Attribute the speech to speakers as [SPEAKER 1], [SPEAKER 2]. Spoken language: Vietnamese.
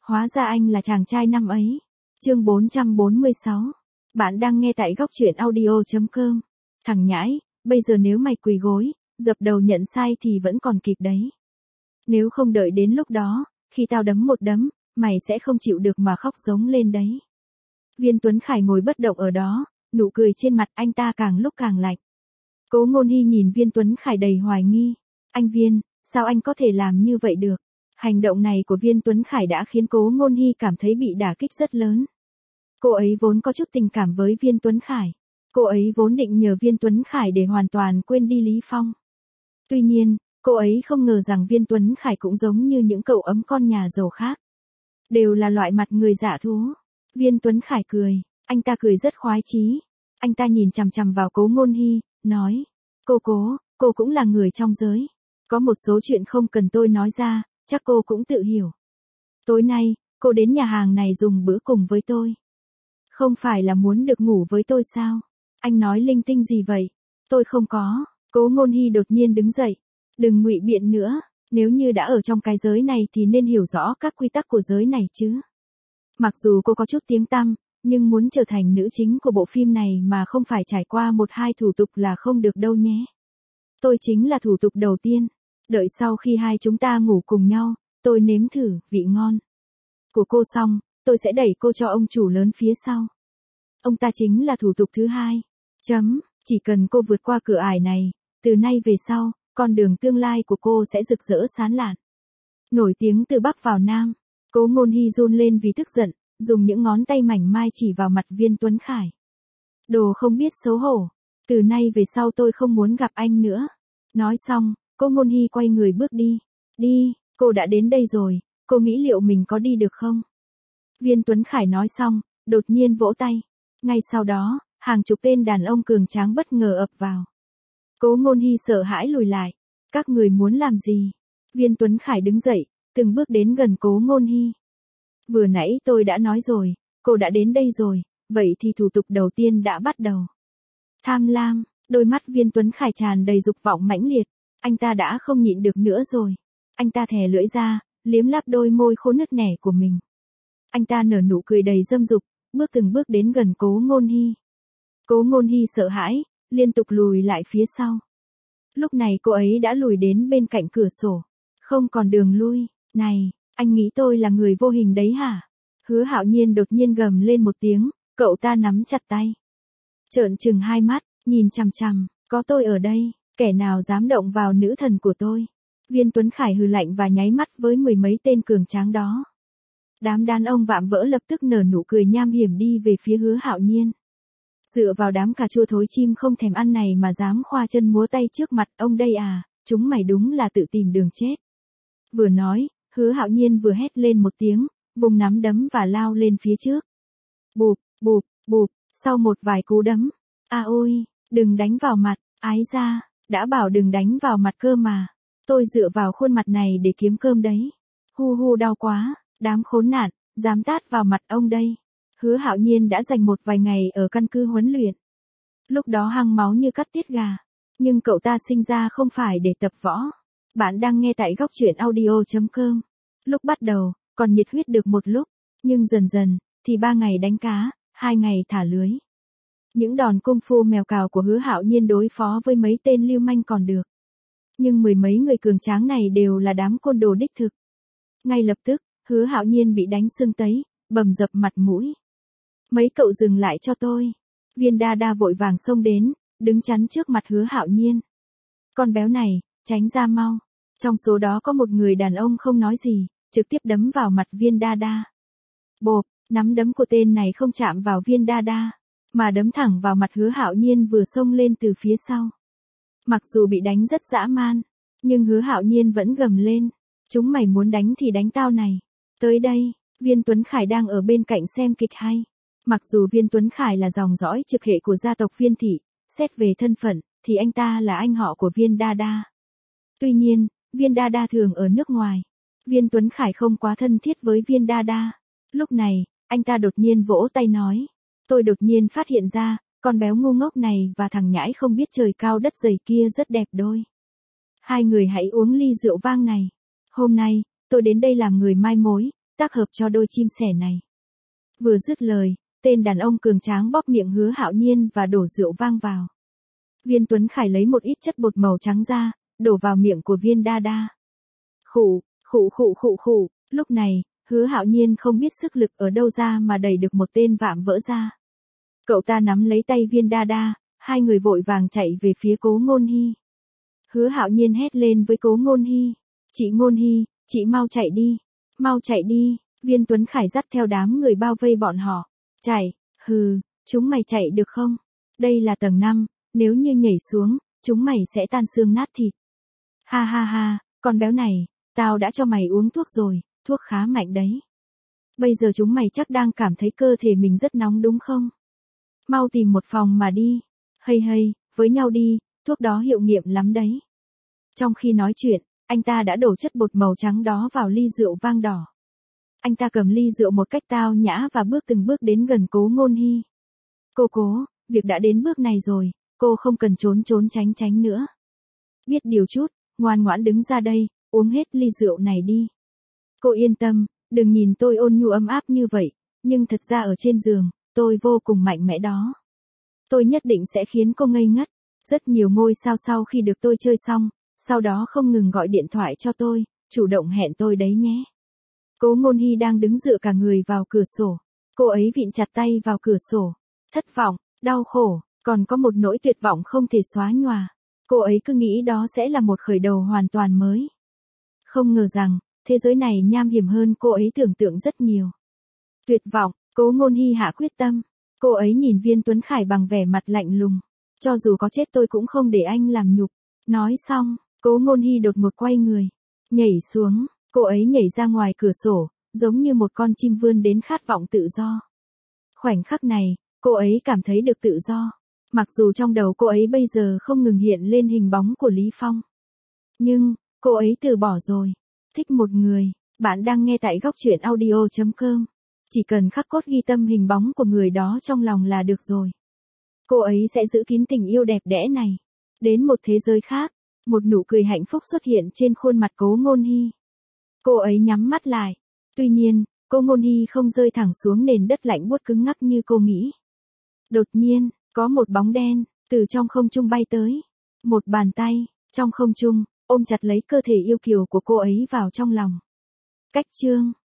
[SPEAKER 1] Hóa ra anh là chàng trai năm ấy. Chương 446. Bạn đang nghe tại góc truyện audio.com. Thằng nhãi, bây giờ nếu mày quỳ gối, dập đầu nhận sai thì vẫn còn kịp đấy. Nếu không đợi đến lúc đó, khi tao đấm một đấm, mày sẽ không chịu được mà khóc giống lên đấy. Viên Tuấn Khải ngồi bất động ở đó, nụ cười trên mặt anh ta càng lúc càng lạnh. Cố Ngôn Hy nhìn Viên Tuấn Khải đầy hoài nghi. Anh Viên, sao anh có thể làm như vậy được? Hành động này của Viên Tuấn Khải đã khiến Cố Ngôn Hy cảm thấy bị đả kích rất lớn. Cô ấy vốn có chút tình cảm với Viên Tuấn Khải. Cô ấy vốn định nhờ Viên Tuấn Khải để hoàn toàn quên đi Lý Phong. Tuy nhiên, cô ấy không ngờ rằng Viên Tuấn Khải cũng giống như những cậu ấm con nhà giàu khác. Đều là loại mặt người dạ thú. Viên Tuấn Khải cười, anh ta cười rất khoái chí. Anh ta nhìn chằm chằm vào Cố Ngôn Hy, nói, cô cũng là người trong giới. Có một số chuyện không cần tôi nói ra, chắc cô cũng tự hiểu. Tối nay, cô đến nhà hàng này dùng bữa cùng với tôi. Không phải là muốn được ngủ với tôi sao? Anh nói linh tinh gì vậy? Tôi không có. Cố Ngôn Hy đột nhiên đứng dậy. Đừng ngụy biện nữa, nếu như đã ở trong cái giới này thì nên hiểu rõ các quy tắc của giới này chứ. Mặc dù cô có chút tiếng tăm, nhưng muốn trở thành nữ chính của bộ phim này mà không phải trải qua 1-2 thủ tục là không được đâu nhé. Tôi chính là thủ tục đầu tiên. Đợi sau khi hai chúng ta ngủ cùng nhau, tôi nếm thử vị ngon của cô xong, tôi sẽ đẩy cô cho ông chủ lớn phía sau. Ông ta chính là thủ tục thứ hai. Chỉ cần cô vượt qua cửa ải này, từ nay về sau, con đường tương lai của cô sẽ rực rỡ sáng lạn. Nổi tiếng từ Bắc vào Nam, Cố Ngôn Hy run lên vì tức giận, dùng những ngón tay mảnh mai chỉ vào mặt Viên Tuấn Khải. Đồ không biết xấu hổ, từ nay về sau tôi không muốn gặp anh nữa. Nói xong, Cố Ngôn Hy quay người bước đi. Đi, cô đã đến đây rồi, cô nghĩ liệu mình có đi được không? Viên Tuấn Khải nói xong, đột nhiên vỗ tay. Ngay sau đó, hàng chục tên đàn ông cường tráng bất ngờ ập vào. Cố Ngôn Hy sợ hãi lùi lại. Các người muốn làm gì? Viên Tuấn Khải đứng dậy, từng bước đến gần Cố Ngôn Hy. Vừa nãy tôi đã nói rồi, cô đã đến đây rồi, vậy thì thủ tục đầu tiên đã bắt đầu. Tham lam, đôi mắt Viên Tuấn Khải tràn đầy dục vọng mãnh liệt. Anh ta đã không nhịn được nữa rồi. Anh ta thè lưỡi ra, liếm láp đôi môi khô nứt nẻ của mình. Anh ta nở nụ cười đầy dâm dục, từng bước đến gần Cố Ngôn Hy. Cố Ngôn Hy sợ hãi, liên tục lùi lại phía sau. Lúc này cô ấy đã lùi đến bên cạnh cửa sổ. Không còn đường lui. Này, anh nghĩ tôi là người vô hình đấy hả? Hứa Hạo Nhiên đột nhiên gầm lên một tiếng, cậu ta nắm chặt tay. Trợn trừng hai mắt, nhìn chằm chằm, có tôi ở đây, kẻ nào dám động vào nữ thần của tôi? Viên Tuấn Khải hừ lạnh và nháy mắt với mười mấy tên cường tráng đó. Đám đàn ông vạm vỡ lập tức nở nụ cười nham hiểm đi về phía Hứa Hạo Nhiên. Dựa vào đám cà chua thối chim không thèm ăn này mà dám khoa chân múa tay trước mặt ông đây à, chúng mày đúng là tự tìm đường chết. Vừa nói, Hứa Hạo Nhiên vừa hét lên một tiếng, vùng nắm đấm và lao lên phía trước. Bụp, bụp, bụp, sau một vài cú đấm. À ôi, đừng đánh vào mặt, ái ra, đã bảo đừng đánh vào mặt cơ mà. Tôi dựa vào khuôn mặt này để kiếm cơm đấy. Hu đau quá, đám khốn nạn, dám tát vào mặt ông đây. Hứa Hạo Nhiên đã dành một vài ngày ở căn cứ huấn luyện. Lúc đó hăng máu như cắt tiết gà. Nhưng cậu ta sinh ra không phải để tập võ. Bạn đang nghe tại góc truyện audio.com. Lúc bắt đầu, còn nhiệt huyết được một lúc. Nhưng dần dần, thì 3 ngày đánh cá, 2 ngày thả lưới. Những đòn công phu mèo cào của Hứa Hạo Nhiên đối phó với mấy tên lưu manh còn được. Nhưng mười mấy người cường tráng này đều là đám côn đồ đích thực. Ngay lập tức, Hứa Hạo Nhiên bị đánh sưng tấy, bầm dập mặt mũi. Mấy cậu dừng lại cho tôi. Viên Đa Đa vội vàng xông đến, đứng chắn trước mặt Hứa Hạo Nhiên. Con béo này, tránh ra mau. Trong số đó có một người đàn ông không nói gì, trực tiếp đấm vào mặt Viên Đa Đa. Bộp, nắm đấm của tên này không chạm vào Viên Đa Đa, mà đấm thẳng vào mặt Hứa Hạo Nhiên vừa xông lên từ phía sau. Mặc dù bị đánh rất dã man, nhưng Hứa Hạo Nhiên vẫn gầm lên. Chúng mày muốn đánh thì đánh tao này. Tới đây, Viên Tuấn Khải đang ở bên cạnh xem kịch hay. Mặc dù Viên Tuấn Khải là dòng dõi trực hệ của gia tộc Viên Thị, xét về thân phận, thì anh ta là anh họ của Viên Đa Đa. Tuy nhiên, Viên Đa Đa thường ở nước ngoài. Viên Tuấn Khải không quá thân thiết với Viên Đa Đa. Lúc này, anh ta đột nhiên vỗ tay nói. Tôi đột nhiên phát hiện ra, con béo ngu ngốc này và thằng nhãi không biết trời cao đất dày kia rất đẹp đôi. Hai người hãy uống ly rượu vang này. Hôm nay, tôi đến đây làm người mai mối, tác hợp cho đôi chim sẻ này. Vừa dứt lời, tên đàn ông cường tráng bóp miệng Hứa Hạo Nhiên và đổ rượu vang vào. Viên Tuấn Khải lấy một ít chất bột màu trắng ra, đổ vào miệng của Viên Đa Đa. Khụ, khụ khụ khụ khụ, lúc này, Hứa Hạo Nhiên không biết sức lực ở đâu ra mà đẩy được một tên vạm vỡ ra. Cậu ta nắm lấy tay Viên Đa Đa, hai người vội vàng chạy về phía Cố Ngôn Hi. Hứa Hạo Nhiên hét lên với Cố Ngôn Hi, chị Ngôn Hi, chị mau chạy đi, Viên Tuấn Khải dắt theo đám người bao vây bọn họ. Chạy, hừ, chúng mày chạy được không? Đây là tầng 5, nếu như nhảy xuống, chúng mày sẽ tan xương nát thịt. Ha ha ha, con béo này, tao đã cho mày uống thuốc rồi, thuốc khá mạnh đấy. Bây giờ chúng mày chắc đang cảm thấy cơ thể mình rất nóng đúng không? Mau tìm một phòng mà đi. Hay, với nhau đi, thuốc đó hiệu nghiệm lắm đấy. Trong khi nói chuyện, anh ta đã đổ chất bột màu trắng đó vào ly rượu vang đỏ. Anh ta cầm ly rượu một cách tao nhã và bước từng bước đến gần Cố Ngôn Hi. Cố, việc đã đến bước này rồi, cô không cần trốn tránh nữa. Biết điều chút, ngoan ngoãn đứng ra đây, uống hết ly rượu này đi. Cô yên tâm, đừng nhìn tôi ôn nhu ấm áp như vậy, nhưng thật ra ở trên giường, tôi vô cùng mạnh mẽ đó. Tôi nhất định sẽ khiến cô ngây ngất. Rất nhiều ngôi sao sau khi được tôi chơi xong, sau đó không ngừng gọi điện thoại cho tôi, chủ động hẹn tôi đấy nhé. Cố Ngôn Hi đang đứng dựa cả người vào cửa sổ. Cô ấy vịn chặt tay vào cửa sổ. Thất vọng, đau khổ, còn có một nỗi tuyệt vọng không thể xóa nhòa. Cô ấy cứ nghĩ đó sẽ là một khởi đầu hoàn toàn mới. Không ngờ rằng, thế giới này nham hiểm hơn cô ấy tưởng tượng rất nhiều. Tuyệt vọng, Cố Ngôn Hi hạ quyết tâm. Cô ấy nhìn Viên Tuấn Khải bằng vẻ mặt lạnh lùng. Cho dù có chết tôi cũng không để anh làm nhục. Nói xong, Cố Ngôn Hi đột ngột quay người. Nhảy xuống, cô ấy nhảy ra ngoài cửa sổ, giống như một con chim vươn đến khát vọng tự do. Khoảnh khắc này, cô ấy cảm thấy được tự do. Mặc dù trong đầu cô ấy bây giờ không ngừng hiện lên hình bóng của Lý Phong. Nhưng, cô ấy từ bỏ rồi. Thích một người, bạn đang nghe tại góc truyện audio.com. Chỉ cần khắc cốt ghi tâm hình bóng của người đó trong lòng là được rồi. Cô ấy sẽ giữ kín tình yêu đẹp đẽ này. Đến một thế giới khác, một nụ cười hạnh phúc xuất hiện trên khuôn mặt Cố Ngôn Hi. Cô ấy nhắm mắt lại. Tuy nhiên, Cố Ngôn Hi không rơi thẳng xuống nền đất lạnh buốt cứng ngắc như cô nghĩ. Đột nhiên, có một bóng đen, từ trong không trung bay tới. Một bàn tay, trong không trung, ôm chặt lấy cơ thể yêu kiều của cô ấy vào trong lòng. Cách chương